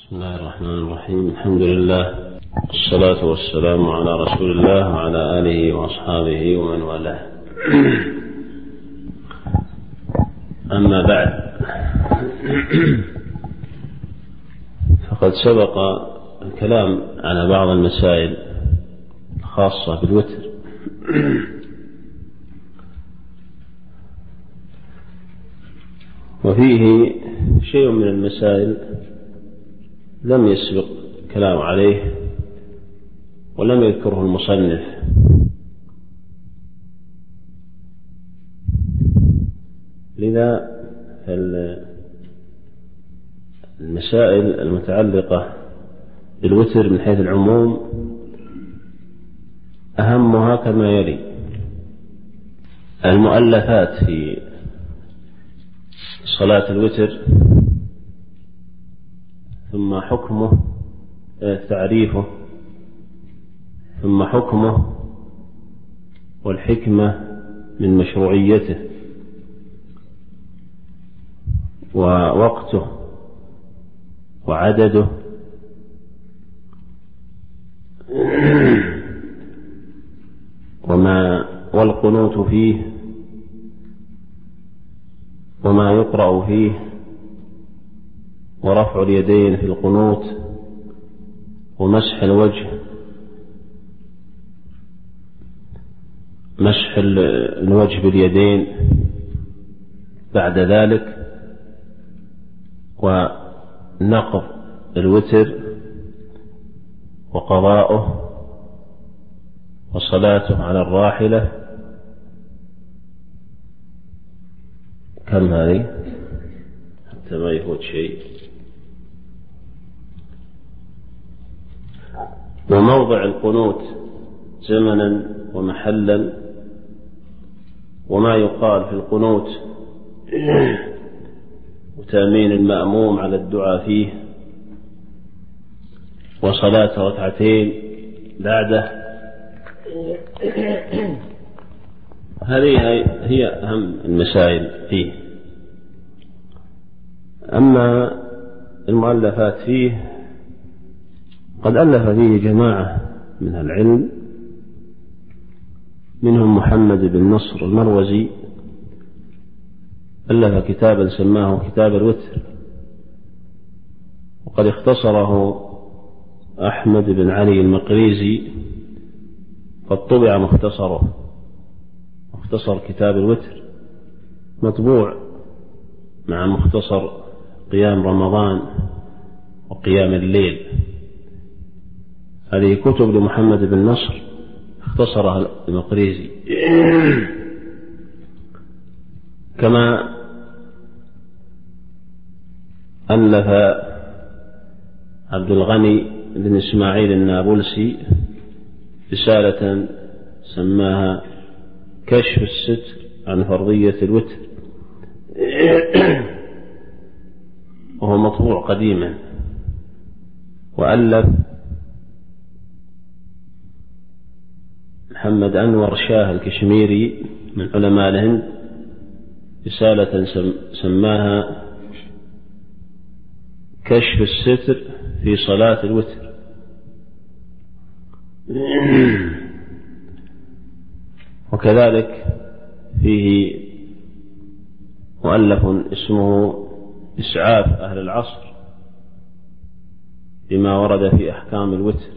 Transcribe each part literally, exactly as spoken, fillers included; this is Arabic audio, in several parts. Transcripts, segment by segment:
بسم الله الرحمن الرحيم. الحمد لله والصلاة والسلام على رسول الله وعلى آله وأصحابه ومن والاه. أما بعد، فقد سبق الكلام على بعض المسائل الخاصة بالوتر، وفيه شيء من المسائل لم يسبق الكلام عليه ولم يذكره المصنف، لذا المسائل المتعلقة بالوتر من حيث العموم أهمها كما يلي: المؤلفات في صلاة الوتر، ثم حكمه تعريفه، ثم حكمه والحكمة من مشروعيته، ووقته وعدده، وما والقنوت فيه، وما يقرأ فيه، ورفع اليدين في القنوت، ومسح الوجه، مسح الوجه باليدين بعد ذلك، ونقض الوتر وقضاؤه، وصلاته على الراحلة. كم هذه حتى ما يفوت شيء؟ وموضع القنوت زمنا ومحلا، وما يقال في القنوت، وتأمين المأموم على الدعاء فيه، وصلاة ركعتين بعده. هذه هي أهم المسائل فيه. أما المؤلفات فيه، قد ألف فيه جماعة من العلم، منهم محمد بن نصر المروزي، ألف كتابا سماه كتاب الوتر، وقد اختصره أحمد بن علي المقريزي، قد طبع مختصره، مختصر كتاب الوتر مطبوع مع مختصر قيام رمضان وقيام الليل. هذه كتب لمحمد بن نصر اختصرها المقريزي. كما ألف عبد الغني بن إسماعيل النابلسي رسالة سماها كشف الستر عن فرضية الوتر، وهو مطبوع قديما. وألف محمد أنور شاه الكشميري من علماء الهند رسالة سماها كشف الستر في صلاة الوتر. وكذلك فيه مؤلف اسمه إسعاف أهل العصر بما ورد في أحكام الوتر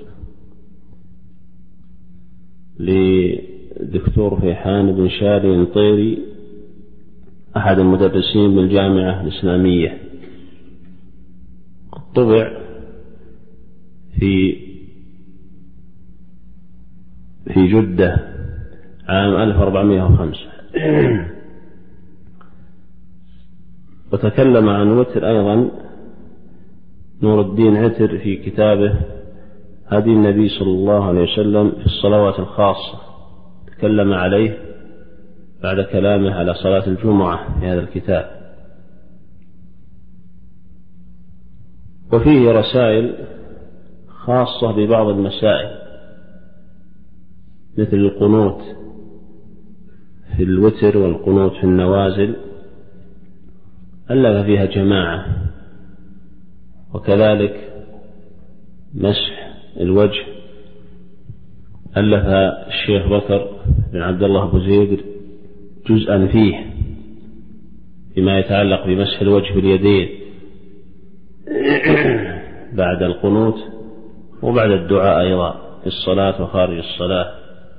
للدكتور فيحان بن شاري الطيري، أحد المدرسين بالجامعة الإسلامية، قد طبع في في جدة عام ألف وأربعمائة وخمسة. وتكلم عن الوتر أيضا نور الدين عتر في كتابه هدي النبي صلى الله عليه وسلم في الصلوات الخاصة، تكلم عليه بعد كلامه على صلاة الجمعة في هذا الكتاب. وفيه رسائل خاصة ببعض المسائل مثل القنوت في الوتر والقنوت في النوازل، ألف فيها جماعة. وكذلك مسح الوجه ألف الشيخ بكر بن عبد الله أبو زيد جزءا فيه فيما يتعلق بمسح الوجه باليدين بعد القنوت وبعد الدعاء أيضا في الصلاة وخارج الصلاة.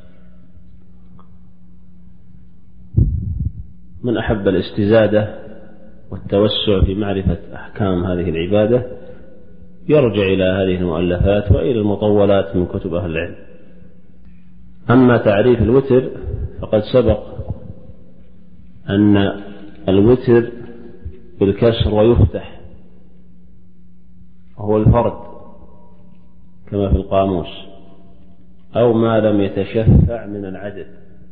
من أحب الاستزادة والتوسع في معرفة أحكام هذه العبادة يرجع إلى هذه المؤلفات وإلى المطولات من كتب أهل العلم. أما تعريف الوتر فقد سبق أن الوتر بالكسر ويفتح هو الفرد كما في القاموس أو ما لم يتشفع من العدد،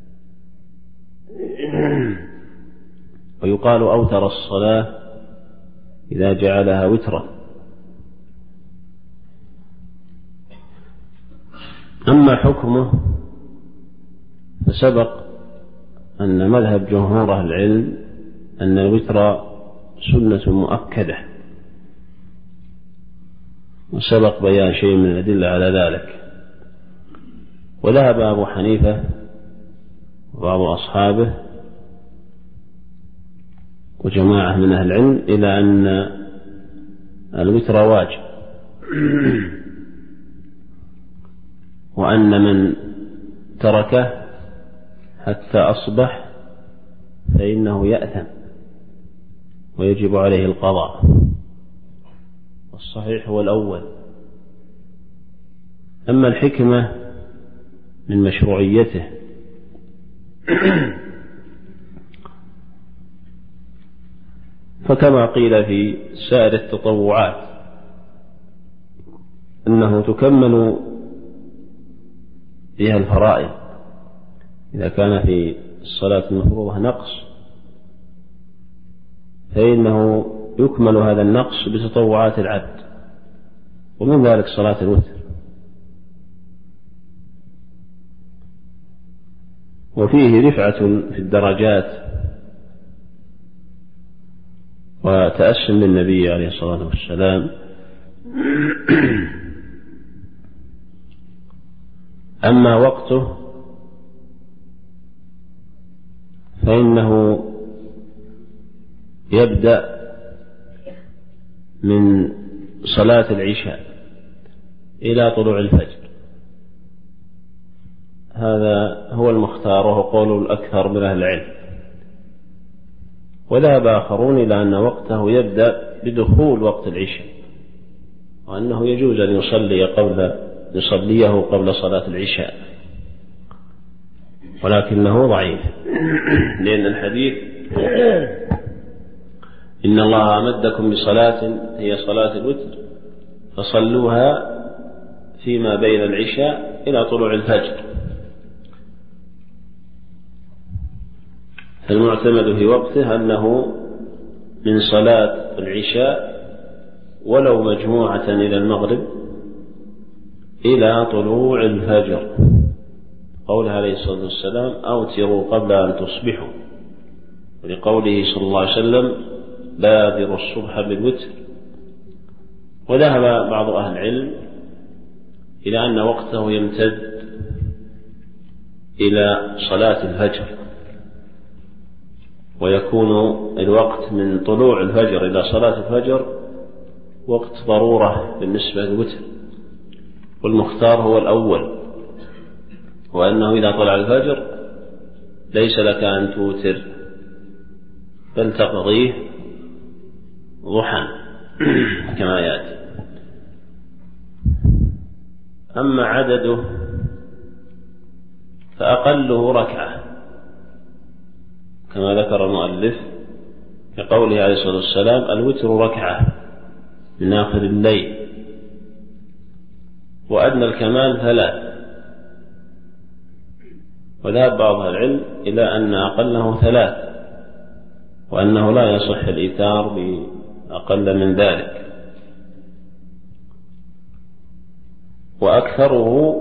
ويقال أوتر الصلاة إذا جعلها وترا. أما حكمه فسبق أن مذهب جمهور أهل العلم أن الوتر سنة مؤكدة، وسبق بيان شيء من الأدلة على ذلك. وذهب أبو حنيفة وبعض أصحابه وجماعة من أهل العلم إلى أن الوتر واجب، وأن من تركه حتى أصبح فإنه يأثم ويجب عليه القضاء، والصحيح هو الأول. أما الحكمة من مشروعيته فكما قيل في سائر التطوعات أنه تكمل فيها الفرائض إذا كان في الصلاة المفروضة نقص فإنه يكمل هذا النقص بتطوعات العبد، ومن ذلك صلاة الوتر. وفيه رفعة في الدرجات وتأسم للنبي عليه الصلاة والسلام. أما وقته فإنه يبدأ من صلاة العشاء إلى طلوع الفجر، هذا هو المختار وهو قول الأكثر من أهل العلم. وذهب آخرون إلى أن وقته يبدأ بدخول وقت العشاء، وأنه يجوز أن يصلي قبل يصليه قبل صلاة العشاء، ولكنه ضعيف لأن الحديث إن الله أمدكم بصلاة هي صلاة الوتر فصلوها فيما بين العشاء إلى طلوع الفجر. المعتمد في وقته أنه من صلاة العشاء ولو مجموعة إلى المغرب إلى طلوع الفجر، قوله عليه الصلاة والسلام أوتروا قبل أن تصبحوا، ولقوله صلى الله عليه وسلم بادروا الصبح بالوتر. وذهب بعض أهل العلم إلى أن وقته يمتد إلى صلاة الفجر، ويكون الوقت من طلوع الفجر إلى صلاة الفجر وقت ضرورة بالنسبة للوتر، والمختار هو الأول، وأنه إذا طلع الفجر ليس لك أن توتر بل تقضيه ضحى كما يأتي. أما عدده فأقله ركعة كما ذكر المؤلف في قوله عليه الصلاة والسلام الوتر ركعة من آخر الليل، وأدنى الكمال ثلاث. وذهب بعض العلم إلى أن أقله ثلاث، وأنه لا يصح الإيثار بأقل من ذلك. وأكثره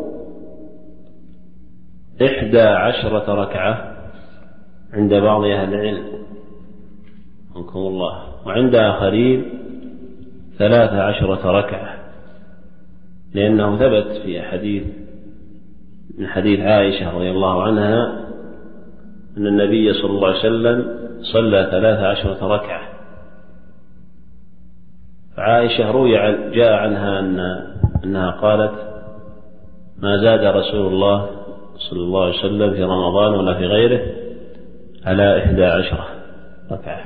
إحدى عشرة ركعة عند بعض أهل العلم رحمكم الله، وعند آخرين ثلاث عشرة ركعة. لأنه ثبت في حديث من حديث عائشة رضي الله عنها أن النبي صلى الله عليه وسلم صلى ثلاث عشرة ركعة. فعائشة روي جاء عنها أن أنها قالت: ما زاد رسول الله صلى الله عليه وسلم في رمضان ولا في غيره على إحدى عشرة ركعة،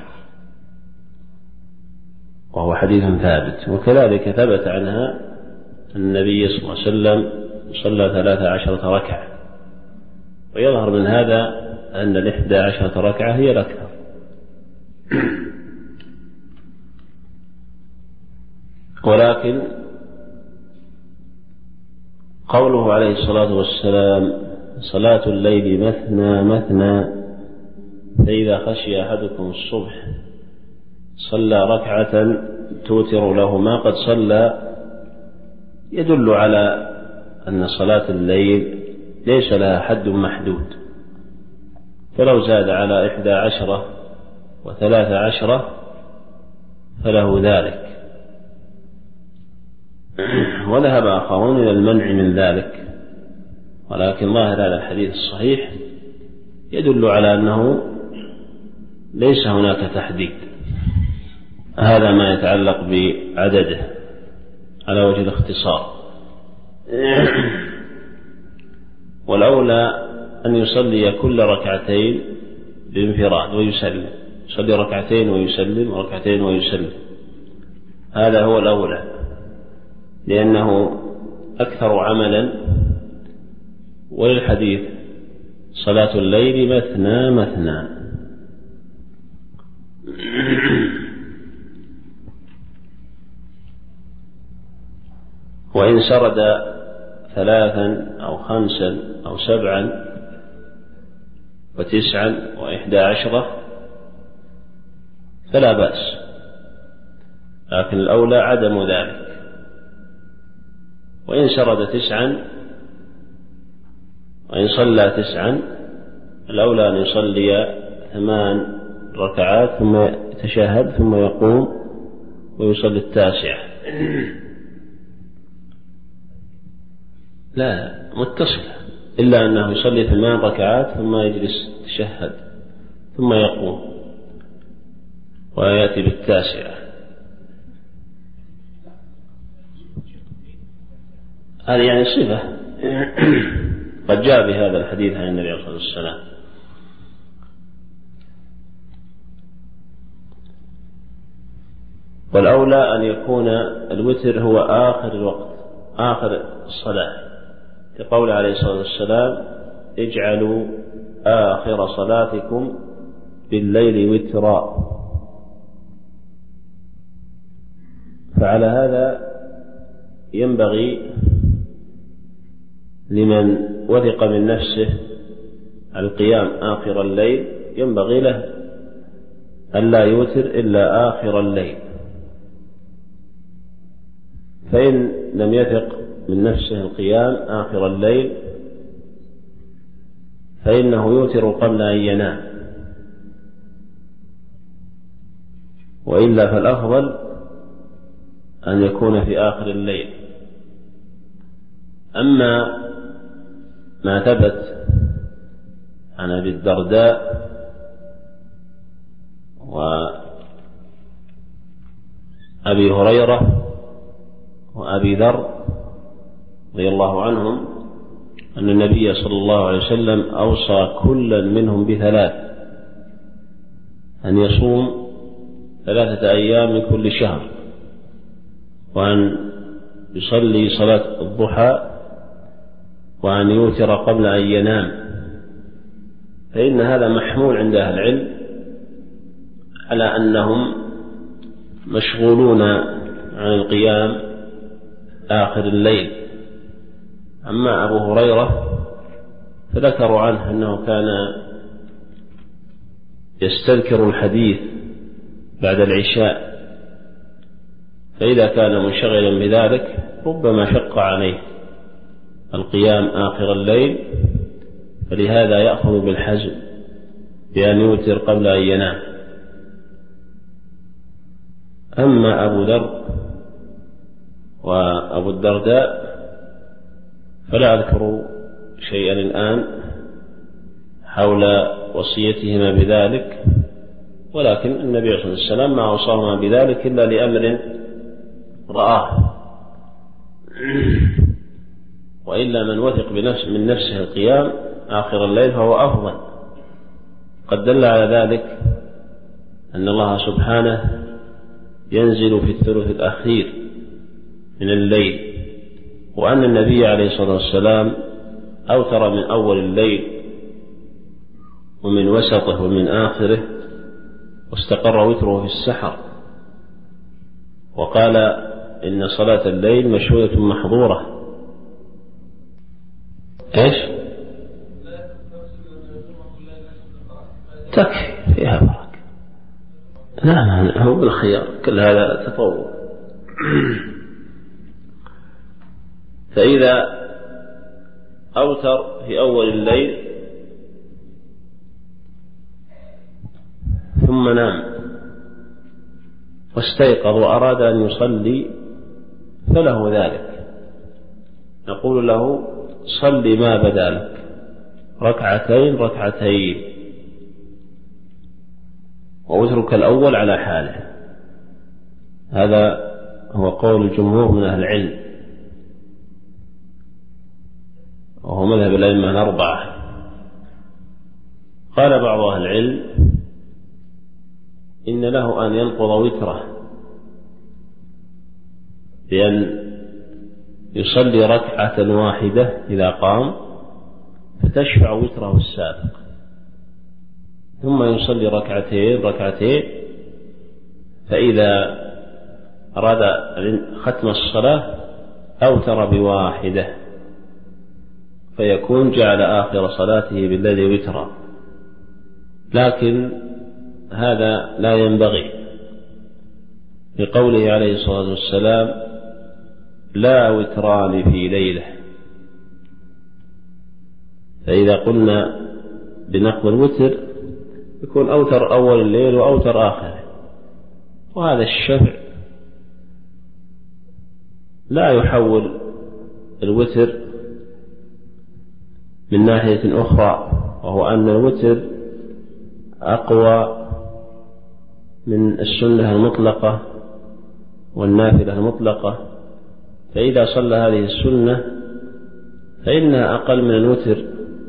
وهو حديث ثابت. وكذلك ثبت عنها أن النبي صلى الله عليه وسلم صلى ثلاث عشرة ركعة. ويظهر من هذا أن الإحدى عشرة ركعة هي الأكثر. ولكن قوله عليه الصلاة والسلام: صلاة الليل مثنى مثنى، فإذا خشي أحدكم الصبح صلى ركعة توتر له ما قد صلى، يدل على أن صلاة الليل ليس لها حد محدود، فلو زاد على إحدى عشرة وثلاث عشرة فله ذلك. وذهب آخرون إلى المنع من ذلك، ولكن ظاهر هذا الحديث الصحيح يدل على أنه ليس هناك تحديد. هذا ما يتعلق بعدده على وجه الاختصار. والأولى أن يصلي كل ركعتين بانفراد ويسلم، يصلي ركعتين ويسلم وركعتين ويسلم، هذا هو الأولى، لأنه أكثر عملا. وللحديث: صلاة الليل مثنى مثنى. وإن سرد ثلاثا أو خمسا أو سبعا وتسعا وإحدى عشرة فلا بأس، لكن الأولى عدم ذلك. وإن سرد تسعا وإن صلى تسعا الأولى أن يصلي ثمان ركعات ثم يتشهد ثم يقوم ويصلي التاسعة. لا متصلة، إلا أنه يصلي ثمان ركعات ثم يجلس يتشهد ثم يقوم ويأتي بالتاسعة. هذه يعني صفة قد جاء بهذا الحديث عن النبي صلى الله عليه وسلم. والأولى أن يكون الوتر هو آخر الوقت، آخر الصلاة، كقول عليه الصلاة والسلام: اجعلوا آخر صلاتكم بالليل وترا. فعلى هذا ينبغي لمن وثق من نفسه القيام آخر الليل، ينبغي له أن لا يوتر إلا آخر الليل. فإن لم يثق من نفسه القيام آخر الليل فإنه يوتر قبل أن ينام، وإلا فالأفضل أن يكون في آخر الليل. أما ما ثبت عن أبي الدرداء وأبي هريرة وأبي ذر رضي الله عنهم أن النبي صلى الله عليه وسلم أوصى كلا منهم بثلاث: أن يصوم ثلاثة أيام من كل شهر، وأن يصلي صلاة الضحى، وأن يوتر قبل أن ينام. فإن هذا محمول عند أهل العلم على أنهم مشغولون عن القيام آخر الليل. أما أبو هريرة فذكروا عنه أنه كان يستذكر الحديث بعد العشاء، فإذا كان منشغلا بذلك ربما شق عليه القيام آخر الليل، فلهذا يأخذ بالحزم بأن يوتر قبل أن ينام. أما أبو ذر وأبو الدرداء فلا أذكر شيئا الآن حول وصيتهما بذلك، ولكن النبي صلى الله عليه وسلم ما أوصاهما بذلك إلا لأمر رآه، وإلا من وثق بنفس من نفسه القيام آخر الليل فهو أفضل. قد دل على ذلك أن الله سبحانه ينزل في الثلث الأخير من الليل، وأن النبي عليه الصلاة والسلام أوتر من أول الليل ومن وسطه ومن آخره، واستقر وتره في السحر، وقال إن صلاة الليل مشهودة محظورة. إيش؟ تكفي فيها بركة. لا هو بالخيار، كل هذا تطور. فإذا أوتر في أول الليل ثم نام واستيقظ وأراد أن يصلي فله ذلك، نقول له صل ما بدا لك ركعتين ركعتين واترك الأول على حاله. هذا هو قول الجمهور من أهل العلم، وهو مذهب الأئمة الأربعة. قال بعض أهل العلم إن له أن ينقض وتره بأن يصلي ركعة واحدة إذا قام فتشفع وتره السابق، ثم يصلي ركعتين ركعتين، فإذا أراد ختم الصلاة أوتر بواحدة فيكون جعل آخر صلاته بالذي وترا. لكن هذا لا ينبغي، لقوله عليه الصلاة والسلام لا وتران في ليلة. فإذا قلنا بنقض الوتر يكون أوتر أول الليل وأوتر آخره، وهذا الشفع لا يحول الوتر من ناحية أخرى، وهو أن الوتر أقوى من السنة المطلقة والنافلة المطلقة، فإذا صلى هذه السنة فإنها أقل من الوتر،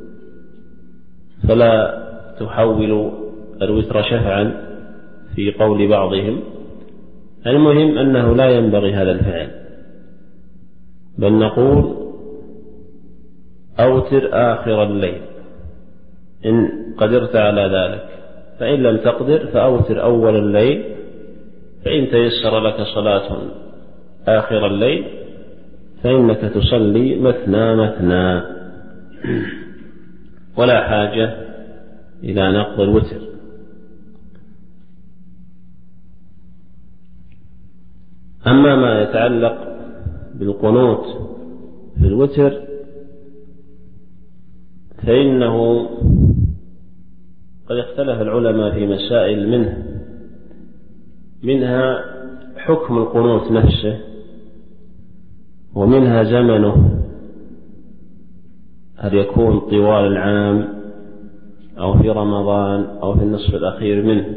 فلا تحول الوتر شفعا في قول بعضهم. المهم أنه لا ينبغي هذا الفعل، بل نقول أوتر آخر الليل إن قدرت على ذلك، فإن لم تقدر فأوتر أول الليل، فإن تيسر لك صلاة آخر الليل فإنك تصلي مثنى مثنى، ولا حاجة إلى نقض الوتر. أما ما يتعلق بالقنوت في الوتر فإنه قد اختلف العلماء في مسائل منه منها حكم القنوت نفسه، ومنها زمنه، هل يكون طوال العام أو في رمضان أو في النصف الأخير منه،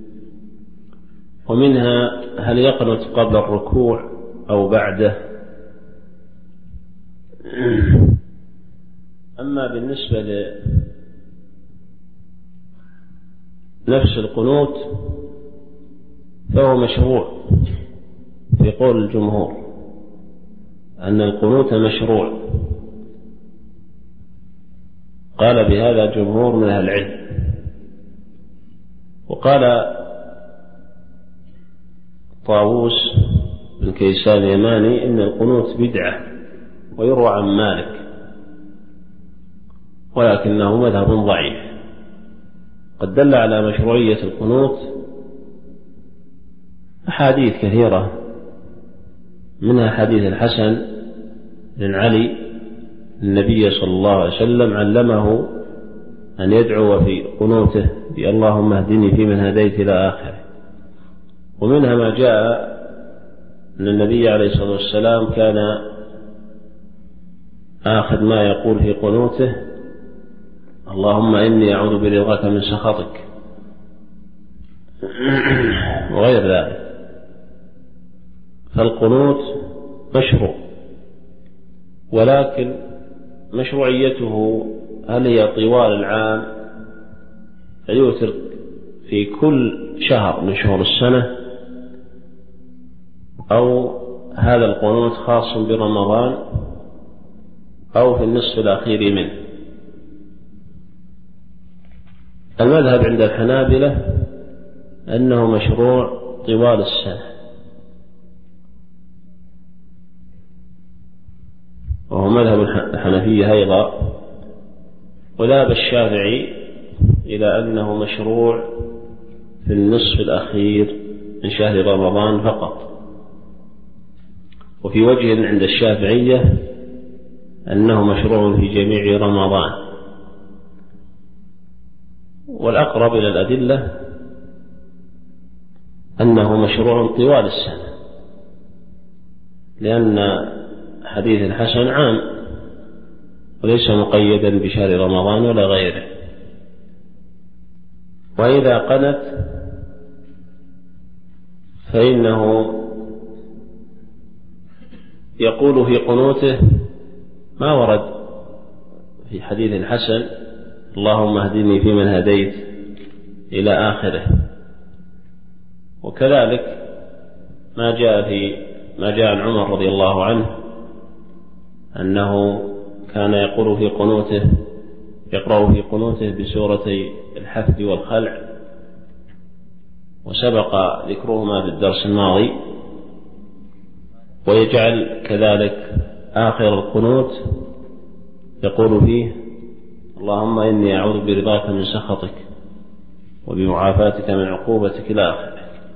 ومنها هل يقنط قبل الركوع أو بعده. أما بالنسبة لنفس القنوت فهو مشروع في قول الجمهور، أن القنوت مشروع، قال بهذا جمهور من أهل العلم. وقال طاووس بن كيسان اليماني إن القنوت بدعة، ويروى عن مالك، ولكنه مذهب ضعيف. قد دل على مشروعية القنوت أحاديث كثيرة، منها حديث الحسن بن علي النبي صلى الله عليه وسلم علمه أن يدعو في قنوته اللهم اهدني فيمن هديت إلى آخره. ومنها ما جاء أن النبي عليه الصلاة والسلام كان آخر ما يقول في قنوته: اللهم إني أعوذ برضاك من سخطك، وغير ذلك. فالقنوت مشروع، ولكن مشروعيته هل هي طوال العام فيوتر في كل شهر من شهور السنة، أو هذا القنوت خاص برمضان أو في النصف الأخير منه؟ المذهب عند الحنابلة أنه مشروع طوال السنة، وهو مذهب الحنفية أيضا، وذهب الشافعي إلى أنه مشروع في النصف الأخير من شهر رمضان فقط. وفي وجه عند الشافعية أنه مشروع في جميع رمضان. والأقرب إلى الأدلة أنه مشروع طوال السنة، لأن حديث الحسن عام وليس مقيدا بشهر رمضان ولا غيره. وإذا قنت فإنه يقول في قنوته ما ورد في حديث الحسن: اللهم اهدني فيمن هديت إلى آخره. وكذلك ما جاء في ما جاء عن عمر رضي الله عنه أنه كان يقول في قنوته يقرأ في قنوته بسورتي الحفد والخلع، وسبق ذكرهما في الدرس الماضي. ويجعل كذلك آخر القنوت يقول فيه: اللهم إني أعوذ برضاك من سخطك وبمعافاتك من عقوبتك إلى آخره.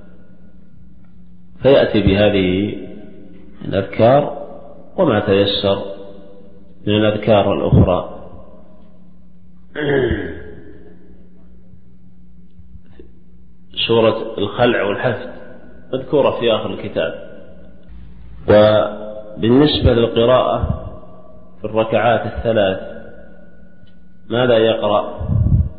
فيأتي بهذه الأذكار وما تيسر من الأذكار الأخرى. سورة الخلع والحفد مذكورة في آخر الكتاب. وبالنسبة للقراءة في الركعات الثلاث ماذا يقرأ؟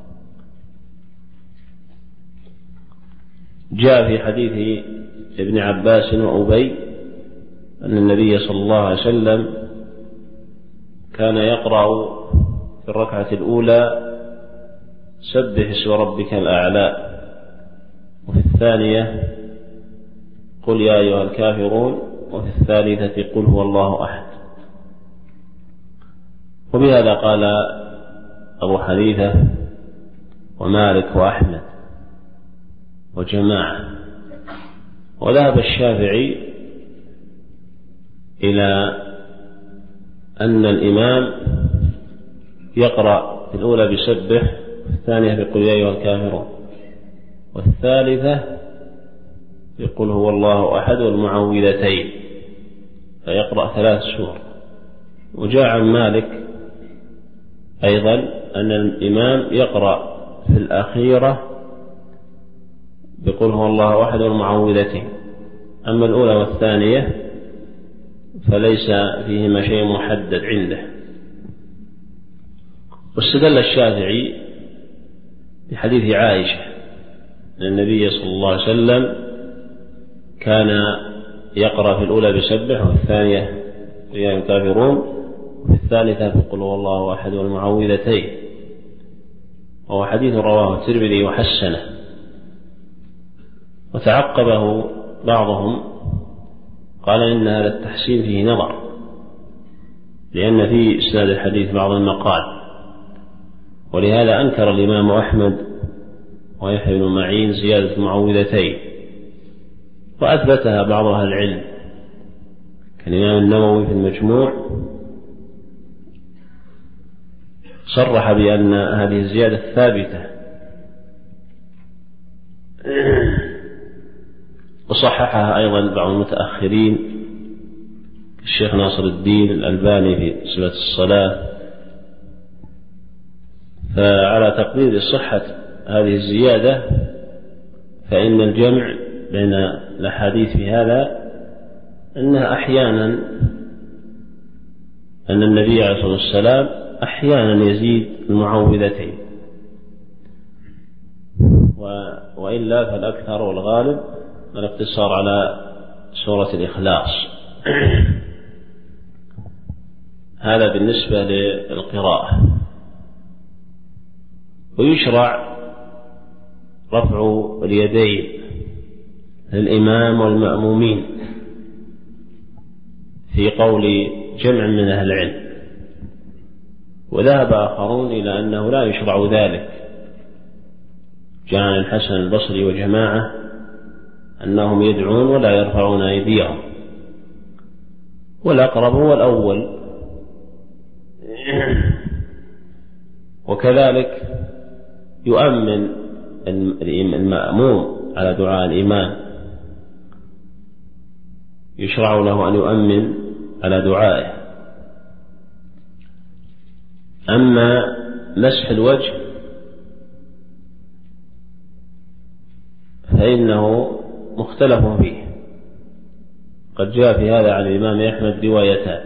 جاء في حديث ابن عباس وأبي أن النبي صلى الله عليه وسلم كان يقرأ في الركعة الأولى سبح اسم ربك الأعلى، وفي الثانية قل يا أيها الكافرون، وفي الثالثة قل هو الله أحد. وبهذا قال أبو حنيفة ومالك وأحمد وجماعة. وذهب الشافعي إلى أن الإمام يقرأ في الأولى بسبح، وفي الثانية بقل يا أيها الكافرون، والثالثة يقول هو الله أحد والمعوذتين، فيقرأ ثلاث سور. وجاء عن مالك أيضا أن الإمام يقرأ في الأخيرة بقول هو الله أحد والمعوذتين، أما الأولى والثانية فليس فيهما شيء محدد عنده. واستدل الشافعي بحديث عائشة أن النبي صلى الله عليه وسلم كان يقرأ في الأولى بسبح، وفي الثانية يا الكافرون، وفي الثالثة بقول هو الله أحد والمعوذتين، وهو حديث رواه الترمذي وحسنه. وتعقبه بعضهم قال إن هذا التحسين فيه نظر، لأن في إسناد الحديث بعض المقال، ولهذا أنكر الإمام أحمد ويحيى بن معين زيادة المعوذتين، وأثبتها بعض أهل العلم كالإمام النووي في المجموع، صرح بأن هذه الزيادة ثابتة. وصححها أيضا بعض المتأخرين الشيخ ناصر الدين الألباني في صفة الصلاة. فعلى تقدير صحة هذه الزيادة فإن الجمع بين الأحاديث في هذا أنها أحيانا أن النبي عليه الصلاة والسلام أحيانا يزيد المعوذتين، وإلا فالأكثر والغالب الاقتصار على سورة الإخلاص. هذا بالنسبة للقراءة. ويشرع رفع اليدين للإمام والمأمومين في قول جمع من أهل العلم، وذهب آخرون إلى أنه لا يشرع ذلك، جاء عن الحسن البصري وجماعة أنهم يدعون ولا يرفعون أيديهم، والأقرب هو الأول. وكذلك يؤمن المأموم على دعاء الإمام، يشرع له أن يؤمن على دعائه. أما مسح الوجه فإنه مختلف فيه، قد جاء في هذا عن الإمام أحمد روايتان.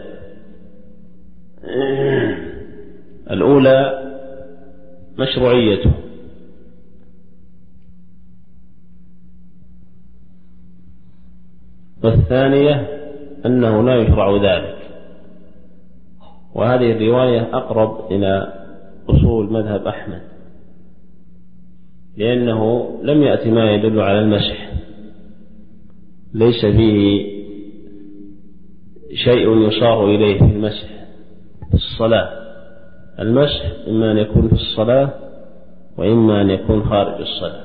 الأولى مشروعيته، والثانية أنه لا يشرع ذلك. وهذه الرواية أقرب إلى أصول مذهب أحمد، لأنه لم يأتي ما يدل على المسح، ليس فيه شيء يصار إليه في المسح في الصلاة. المسح إما أن يكون في الصلاة وإما أن يكون خارج الصلاة.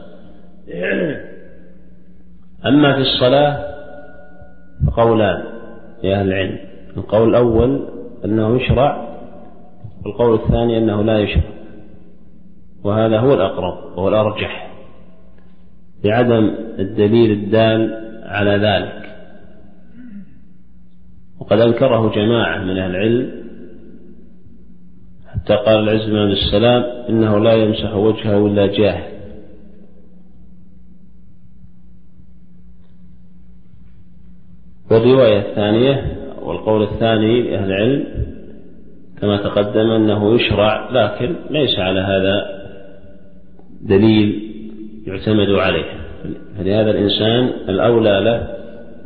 أما في الصلاة فقولان لأهل العلم، القول الأول أنه يشرع، والقول الثاني أنه لا يشرع، وهذا هو الأقرب وهو الأرجح بعدم الدليل الدال على ذلك. وقد أنكره جماعة من أهل العلم، حتى قال العز بن عبد السلام إنه لا يمسح وجهه إلا جاهل. والرواية الثانية والقول الثاني لأهل العلم كما تقدم أنه يشرع، لكن ليس على هذا دليل يعتمد عليه. فلهذا الإنسان الأولى له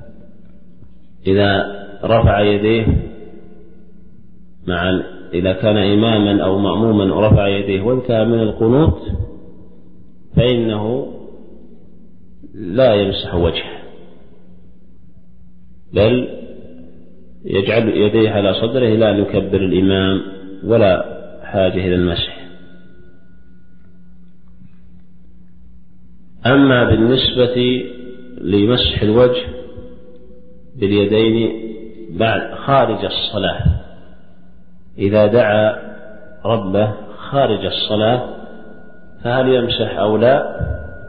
إذا رفع يديه مع إذا كان إماما أو مأموما ورفع يديه وانتهى من القنوت فإنه لا يمسح وجهه، بل يجعل يديه على صدره لا يكبر الإمام ولا حاجة إلى المسح. أما بالنسبة لمسح الوجه باليدين بعد خارج الصلاة، إذا دعا ربه خارج الصلاة فهل يمسح أو لا؟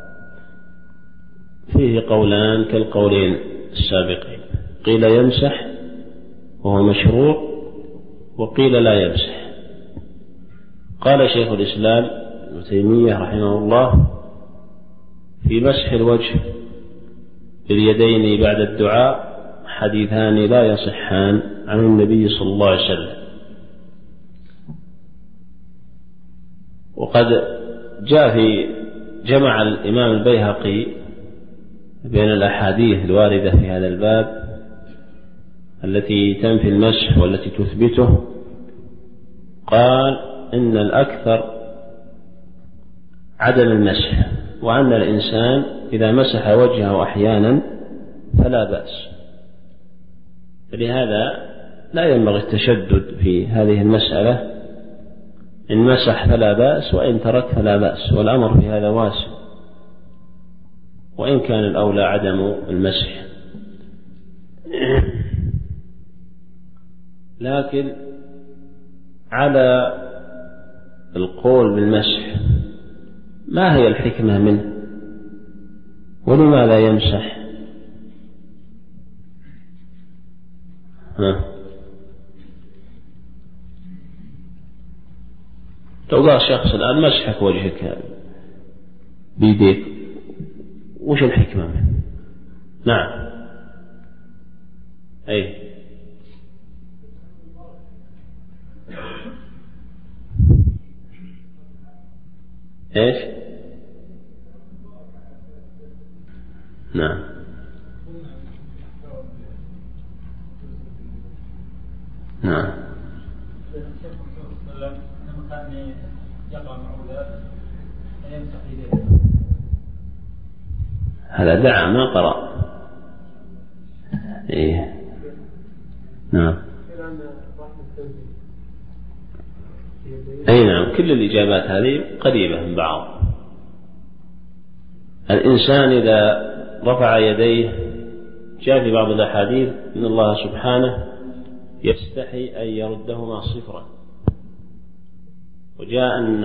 فيه قولان كالقولين السابقين، قيل يمسح وهو مشروع، وقيل لا يمسح. قال شيخ الإسلام ابن تيمية رحمه الله في مسح الوجه باليدين بعد الدعاء حديثان لا يصحان عن النبي صلى الله عليه وسلم. وقد جاء في جمع الإمام البيهقي بين الأحاديث الواردة في هذا الباب التي تنفي المسح والتي تثبته، قال إن الأكثر عدم المسح، وأن الإنسان إذا مسح وجهه أحيانا فلا بأس. فلهذا لا ينبغي التشدد في هذه المسألة، إن مسح فلا بأس وإن ترك فلا بأس، والأمر في هذا واسع، وإن كان الأولى عدم المسح. لكن على القول بالمسح ما هي الحكمة منه؟ ولماذا يمسح؟ ها لو قال شخص الآن مسحك وجهك بيديك، وش الحكمة منه؟ نعم أي إيش؟ نعم. نعم. هذا دعا ما قرأ. إيه. نعم. أي نعم، كل الإجابات هذه قريبة من بعض. الإنسان إذا رفع يديه جاء في بعض الأحاديث إن الله سبحانه يستحي أن يردهما صفرا، وجاء أن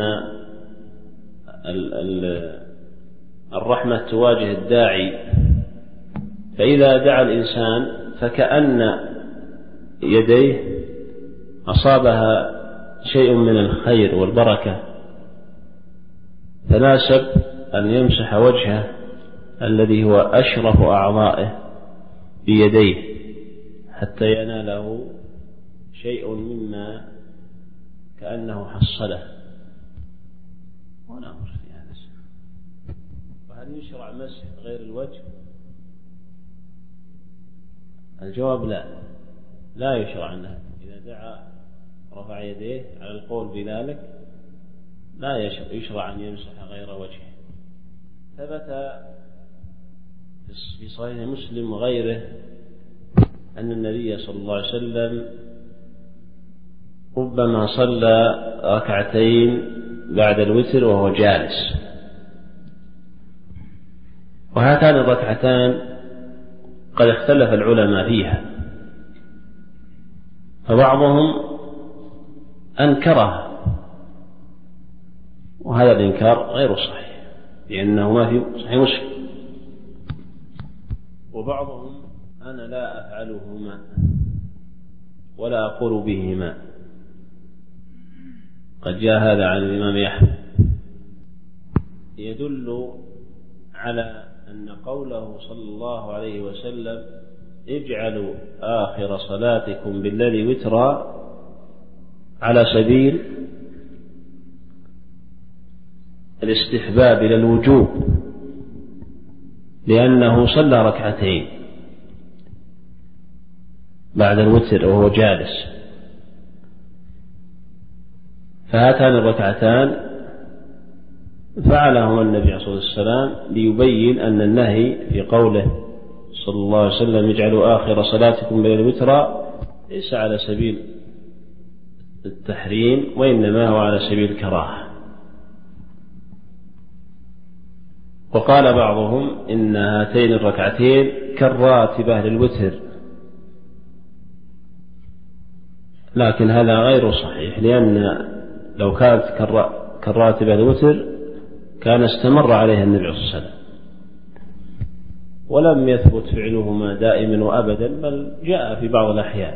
الرحمة تواجه الداعي، فإذا دعا الإنسان فكأن يديه أصابها شيء من الخير والبركة، فناسب أن يمسح وجهه الذي هو أشرف أعضائه بيديه حتى يناله شيء مما كأنه حصله. ولا أمر في هذا. وهل يشرع مسح غير الوجه؟ الجواب لا، لا يشرع عنه. إذا دعا رفع يديه على القول بذلك لا يشرع أن يمسح غير وجهه. ثبت في صحيح مسلم وغيره أن النبي صلى الله عليه وسلم ربما صلى ركعتين بعد الوتر وهو جالس، وهاتان الركعتان قد اختلف العلماء فيها، فبعضهم أنكره، وهذا الإنكار غير صحيح لأنه ما في صحيح مسلم. وبعضهم أنا لا أفعلهما ولا أقول بهما، قد جاء هذا عن الإمام أحمد، يدل على أن قوله صلى الله عليه وسلم اجعلوا آخر صلاتكم بالليل وترا على سبيل الاستحباب إلى الوجوب، لأنه صلى ركعتين بعد الوتر وهو جالس، فهاتان الركعتان فعلهما النبي عليه الصلاة والسلام ليبين أن النهي في قوله صلى الله عليه وسلم اجعلوا آخر صلاتكم بالليل وترا ليس على سبيل التحريم، وإنما هو على سبيل الكراهة. وقال بعضهم إن هاتين الركعتين كالراتبة للوتر، لكن هذا غير صحيح، لأن لو كانت كالراتبة للوتر كان استمر عليها النبي صلى الله عليه وسلم، ولم يثبت فعلهما دائما وأبدا، بل جاء في بعض الأحيان.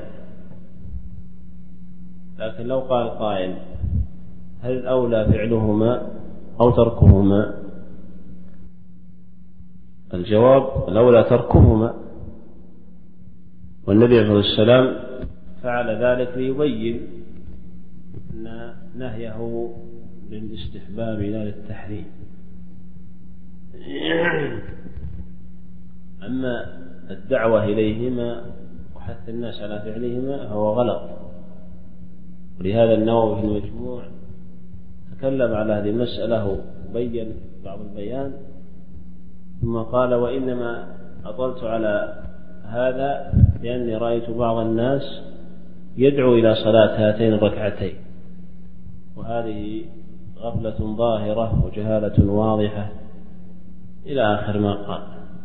لكن لو قال قائل هل الأولى فعلهما أو تركهما؟ الجواب الأولى تركهما، والنبي عليه الصلاة والسلام فعل ذلك ليبين أن نهيه للاستحباب لا للتحريم. أما الدعوة إليهما وحث الناس على فعلهما فهو غلط، ولهذا النووي في المجموع تكلم على هذه المسألة وبين بعض البيان، ثم قال وإنما أطلت على هذا لأني رأيت بعض الناس يدعو إلى صلاة هاتين الركعتين، وهذه غفلة ظاهرة وجهالة واضحة إلى آخر ما قال.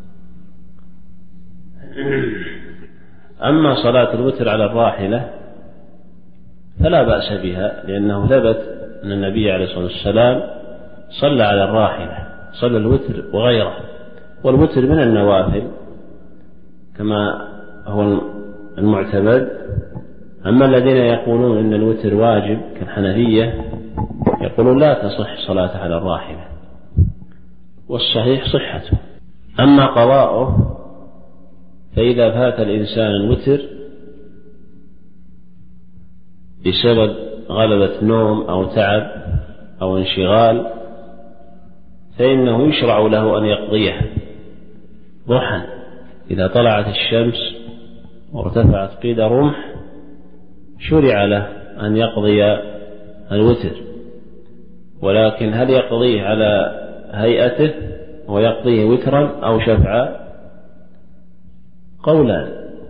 أما صلاة الوتر على الراحلة فلا بأس بها، لأنه ثبت أن النبي عليه الصلاة والسلام صلى على الراحلة، صلى الوتر وغيره، والوتر من النوافل كما هو المعتمد. أما الذين يقولون إن الوتر واجب كالحنفية يقولون لا تصح صلاة على الراحلة، والصحيح صحته. أما قضاؤه فإذا فات الإنسان الوتر بسبب غلبة نوم أو تعب أو انشغال فإنه يشرع له أن يقضيه ضحى إذا طلعت الشمس وارتفعت قيد رمح، شرع له أن يقضي الوتر، ولكن هل يقضيه على هيئته ويقضيه وترا أو شفعا؟ قولان،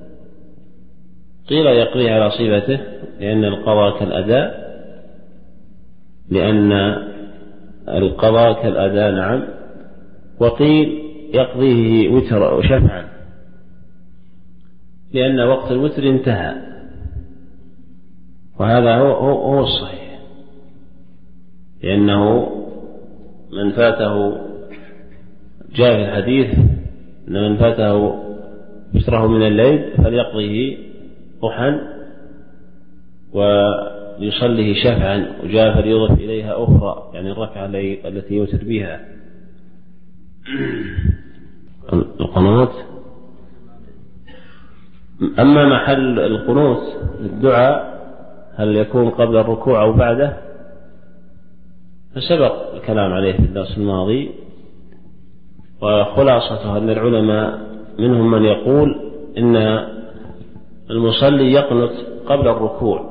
قيل يقضيه على صفته لأن القضاء كالأداء، لأن القضاء كالأداء نعم، وقيل يقضيه وتر وشفعا لأن وقت الوتر انتهى، وهذا هو, هو, هو الصحيح، لأنه من فاته جاء في الحديث أن من فاته وتره من الليل فليقضيه ضحى ويصليه شفعا، وجاء فليضف إليها أخرى يعني الركعة التي يوتر بها. القنوت، أما محل القنوت الدعاء هل يكون قبل الركوع أو بعده فسبق الكلام عليه في الدرس الماضي، وخلاصته أن العلماء منهم من يقول إن المصلي يقنت قبل الركوع،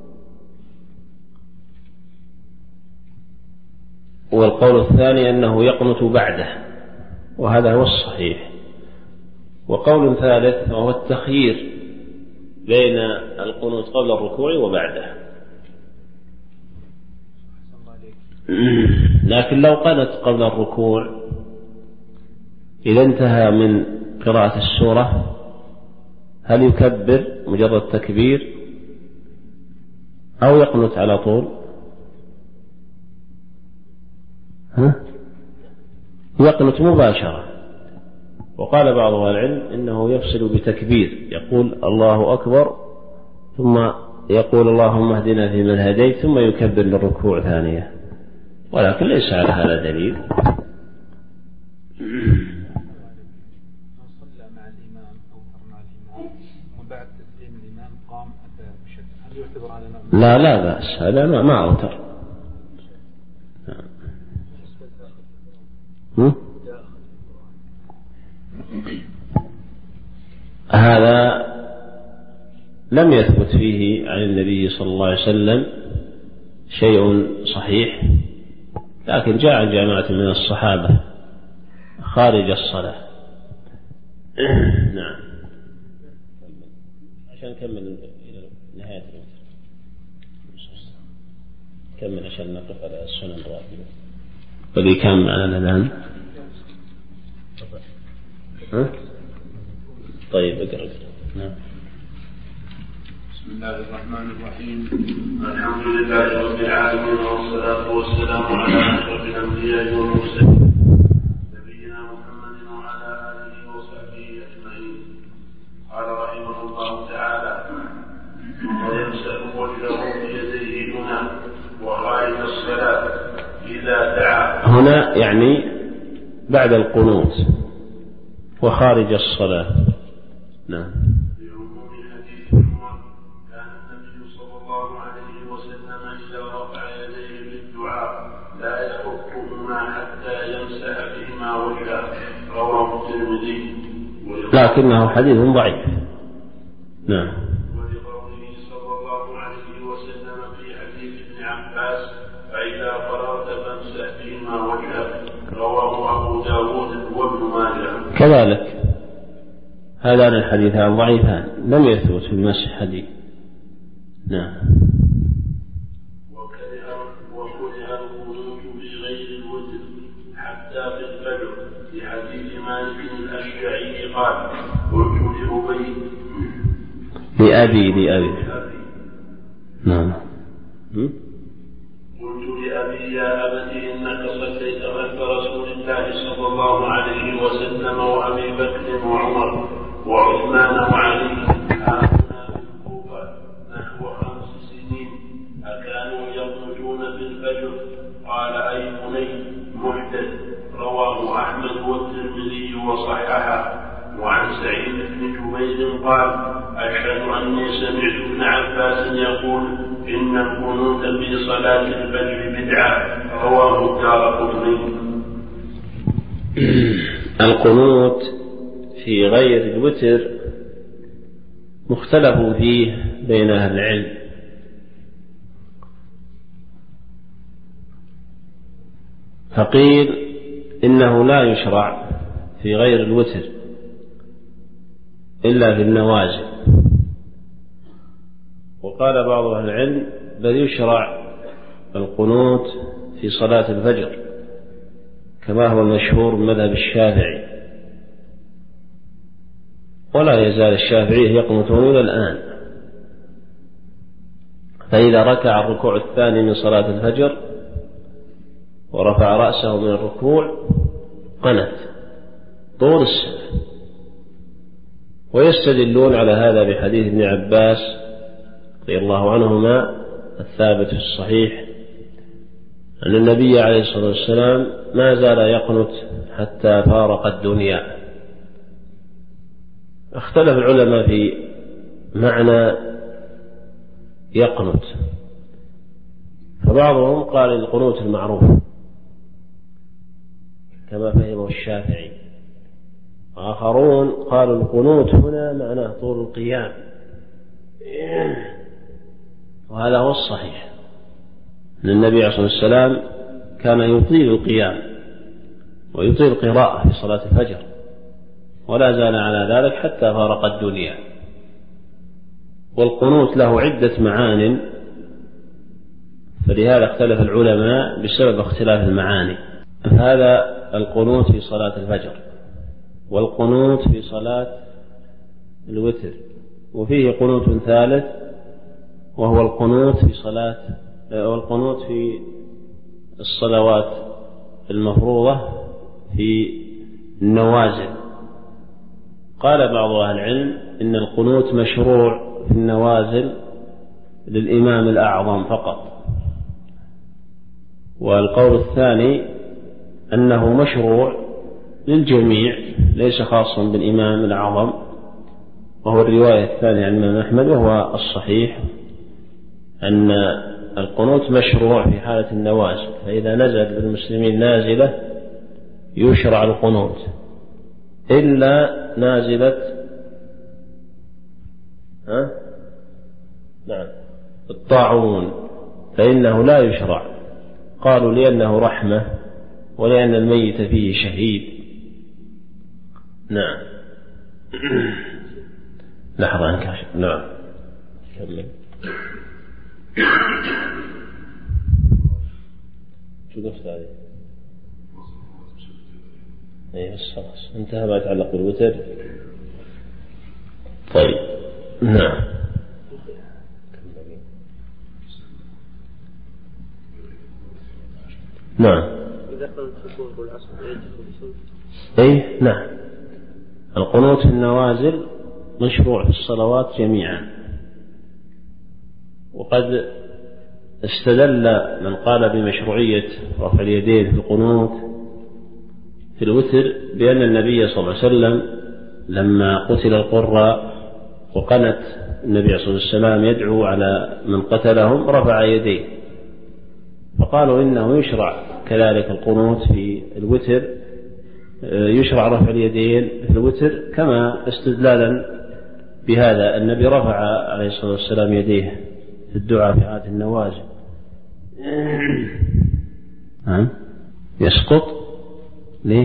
والقول الثاني أنه يقنت بعده، وهذا هو الصحيح. وقول ثالث وهو التخيير بين القنوت قبل الركوع وبعده، لكن لو قنت قبل الركوع إذا انتهى من قراءة السورة هل يكبر مجرد تكبير أو يقنت على طول؟ ها؟ يقنت مباشرة. وقال بعض أهل العلم إنه يفصل بتكبير، يقول الله أكبر ثم يقول اللهم اهدنا فيمن هديت ثم يكبر للركوع ثانية، ولكن ليس على هذا دليل. لا لا بأس، هذا ما ما أوتر. هذا لم يثبت فيه عن النبي صلى الله عليه وسلم شيء صحيح، لكن جاء عن جماعة من الصحابة خارج الصلاة. نعم، عشان كمل إلى نهاية الوقت، كمل عشان نقف على السنن الراتبة. واللي كان معنا الآن ها؟ طيب اقرأ. نعم. بسم الله الرحمن الرحيم. الحمد لله رب العالمين، والصلاة والسلام على أشرف الأنبياء والمرسلين نبينا محمد وعلى آله وصحبه أجمعين. قال رحمه الله تعالى: ويمسح وجهه بيديه هنا وخارج الصلاة إذا دعا. هنا يعني بعد القنوت وخارج الصلاة. نعم. لعموم حديث عمر كان النبي صلى الله عليه وسلم إذا رفع يديه بالدعاء لا يحطهما حتى يمسح بهما وجهه، رواه الترمذي. لكنه حديث ضعيف. نعم. ولقوله صلى الله عليه وسلم في حديث ابن عباس: فإذا فرغت فامسح بهما وجهه، رواه أبو داود وابن ماجه. كذلك هذان الحديثان ضعيفان لم يثبت في المسح حديث. نعم. وكره القنوت بغير الوتر حتى في الفجر، لحديث مالك الأشجعي قال: قلت لأبي لأبي لأبي نعم قلت لأبي: يا أبت إنك صليت خلف رسول الله صلى الله عليه وسلم وأبي بكر وعمر وعثمان وعلي هاهنا بالكوفة نحو خمس سنين، أكانوا يخرجون في الفجر؟ قال: أي بني محدث. رواه أحمد والترمذي وصححه. وعن سعيد بن جبير قال: أشهد أني سمعت ابن عباس يقول: إن القنوت في صلاة الفجر بدعة. رواه الدارقطني. القنوت في غير الوتر مختلف فيه بين أهل العلم، فقيل إنه لا يشرع في غير الوتر إلا في النوازل، وقال بعض أهل العلم بل يشرع القنوت في صلاة الفجر كما هو المشهور من مذهب الشافعي، ولا يزال الشافعي يقنطون إلى الآن. فإذا ركع الركوع الثاني من صلاة الفجر ورفع رأسه من الركوع قنت طول السنة، ويستدلون على هذا بحديث ابن عباس رضي الله عنهما الثابت في الصحيح أن النبي عليه الصلاة والسلام ما زال يقنت حتى فارق الدنيا. اختلف العلماء في معنى يقنت، فبعضهم قال القنوت المعروف كما فهمه الشافعي، وآخرون قالوا القنوت هنا معناه طول القيام، وهذا هو الصحيح أن النبي عليه الصلاة والسلام كان يطيل القيام ويطيل القراءة في صلاة الفجر، ولا زال على ذلك حتى فارق الدنيا. والقنوت له عدة معان، فلهذا اختلف العلماء بسبب اختلاف المعاني. هذا القنوت في صلاة الفجر، والقنوت في صلاة الوتر، وفيه قنوت ثالث وهو القنوت في صلاة والقنوت في الصلوات المفروضة في النوازل. قال بعض أهل العلم إن القنوت مشروع في النوازل للإمام الأعظم فقط، والقول الثاني أنه مشروع للجميع ليس خاصا بالإمام الأعظم، وهو الرواية الثانية عن الإمام أحمد، وهو الصحيح أن القنوت مشروع في حالة النوازل، فإذا نزل بالمسلمين نازلة يشرع القنوت إلا نازلة ها؟ نعم الطاعون فإنه لا يشرع، قالوا لأنه رحمة ولأن الميت فيه شهيد. نعم لحظة انكشف. نعم كمل. شو قفت هذه؟ اي بس خلاص انتهى ما يتعلق بالوتر. طيب نعم نعم اي نعم القنوت في النوازل مشروع في الصلوات جميعا، وقد استدل من قال بمشروعية رفع اليدين في القنوت في الوتر بأن النبي صلى الله عليه وسلم لما قتل القراء وقنت النبي صلى الله عليه وسلم يدعو على من قتلهم رفع يديه، فقالوا إنه يشرع كذلك القنوت في الوتر، يشرع رفع اليدين في الوتر كما استدلالا بهذا النبي رفع عليه الصلاة والسلام يديه في الدعاء في عادة النوازل. يسقط ليه؟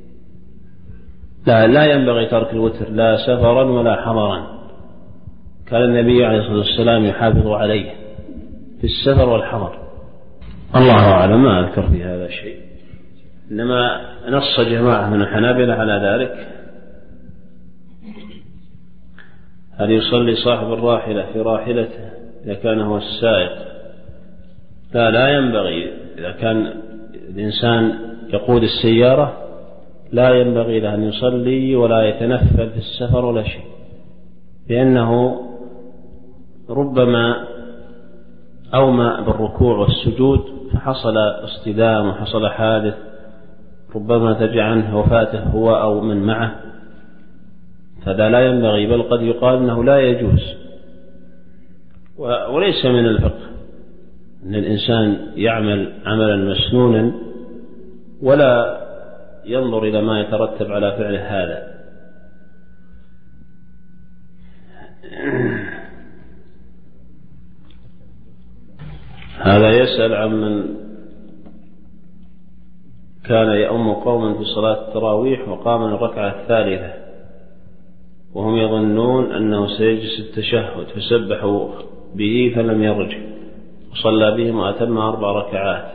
لا لا ينبغي ترك الوتر لا سفرا ولا حضرا، كان النبي عليه الصلاة والسلام يحافظ عليه في السفر والحضر. الله أعلم ما أذكر في هذا الشيء، إنما نص جماعة من الحنابلة على ذلك. هل يصلي صاحب الراحلة في راحلته إذا كان هو السائق؟ لا لا ينبغي، إذا كان الإنسان يقود السيارة لا ينبغي له أن يصلي ولا يتنفل في السفر ولا شيء، لأنه ربما أومأ بالركوع والسجود فحصل اصطدام وحصل حادث ربما ترجع عنه وفاته هو أو من معه، فذا لا ينبغي، بل قد يقال أنه لا يجوز. وليس من الفقه أن الإنسان يعمل عملا مسنونا ولا ينظر إلى ما يترتب على فعله هذا. هذا يسأل عمن كان يؤم قوما في صلاة التراويح وقام من الركعة الثالثة وهم يظنون أنه سيجلس التشهد فسبحوا به فلم يرجع وصلى بهم وأتم أربع ركعات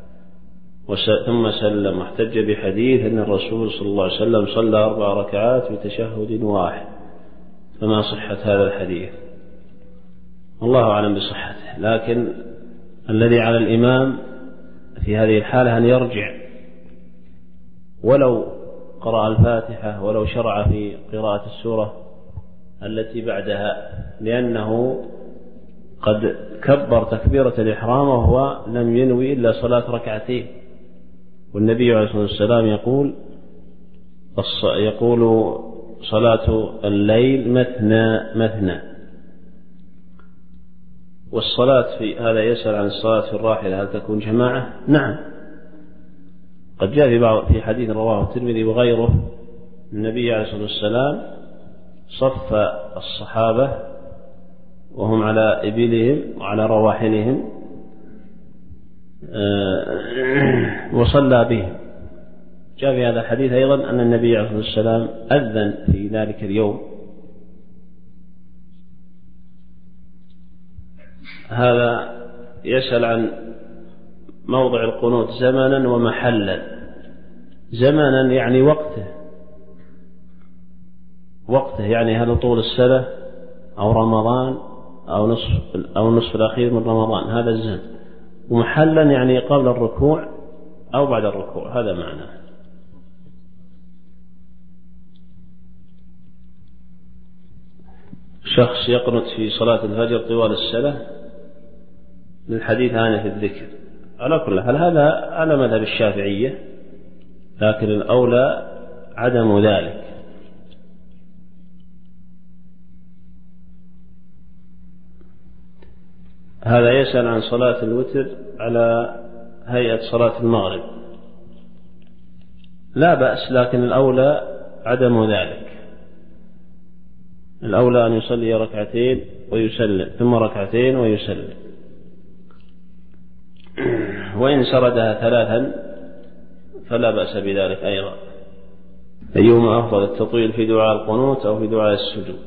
ثم سلم، واحتج بحديث أن الرسول صلى الله عليه وسلم صلى أربع ركعات بتشهد واحد، فما صحة هذا الحديث؟ الله أعلم بصحته، لكن الذي على الإمام في هذه الحالة أن يرجع ولو قرأ الفاتحة ولو شرع في قراءة السورة التي بعدها، لأنه قد كبر تكبيرة الإحرام وهو لم ينوي إلا صلاة ركعتين، والنبي عليه الصلاة والسلام يقول يقول صلاة الليل مثنى مثنى. والصلاة في هذا يسأل عن الصلاة في الراحلة هل تكون جماعة؟ نعم، قد جاء في بعض في حديث رواه الترمذي وغيره النبي عليه الصلاة والسلام صف الصحابة وهم على إبلهم وعلى رواحلهم وصلى بهم. جاء في هذا الحديث أيضا أن النبي عليه الصلاة والسلام أذن في ذلك اليوم. هذا يسأل عن موضع القنوت زمنا ومحلا. زمنا يعني وقته، وقته يعني هل طول السنة أو رمضان أو نصف أو النصف الأخير من رمضان، هذا الزمن. ومحلا يعني قبل الركوع أو بعد الركوع، هذا معناه. شخص يقنط في صلاة الفجر طوال السنة للحديث آنف الذكر، على كل حال هذا على مذهب الشافعية، لكن الأولى عدم ذلك. هذا يسأل عن صلاة الوتر على هيئة صلاة المغرب. لا بأس، لكن الأولى عدم ذلك. الأولى أن يصلي ركعتين ويسلم ثم ركعتين ويسلم، وإن سردها ثلاثا فلا بأس بذلك أيضا. أيهما أفضل، التطويل في دعاء القنوت أو في دعاء السجود؟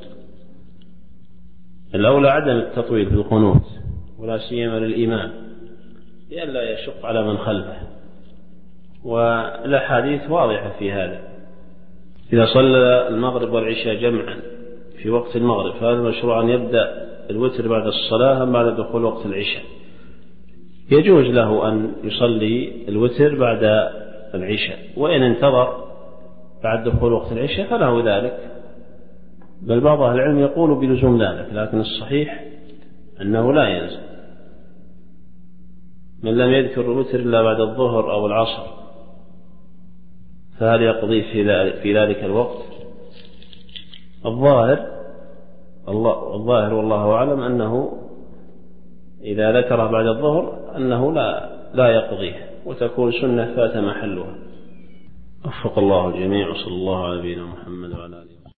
الأولى عدم التطويل في القنوت، ولا سيما للإمام لئلا يشق على من خلفه، والأحاديث واضحة في هذا. إذا صلى المغرب والعشاء جمعا في وقت المغرب فهذا مشروع أن يبدأ الوتر بعد الصلاة أم بعد دخول وقت العشاء؟ يجوز له أن يصلي الوتر بعد العشاء، وإن انتظر بعد دخول وقت العشاء فله ذلك، بل بعض أهل العلم يقول بلزوم ذلك، لكن الصحيح أنه لا يلزم. من لم يذكر الوتر إلا بعد الظهر أو العصر فهل يقضي في ذلك الوقت؟ الظاهر الله الظاهر والله أعلم أنه إذا ذكره بعد الظهر أنه لا لا يقضيه، وتكون سنة فات محلها. وفق الله الجميع، وصلى الله على نبينا محمد وعلى آله.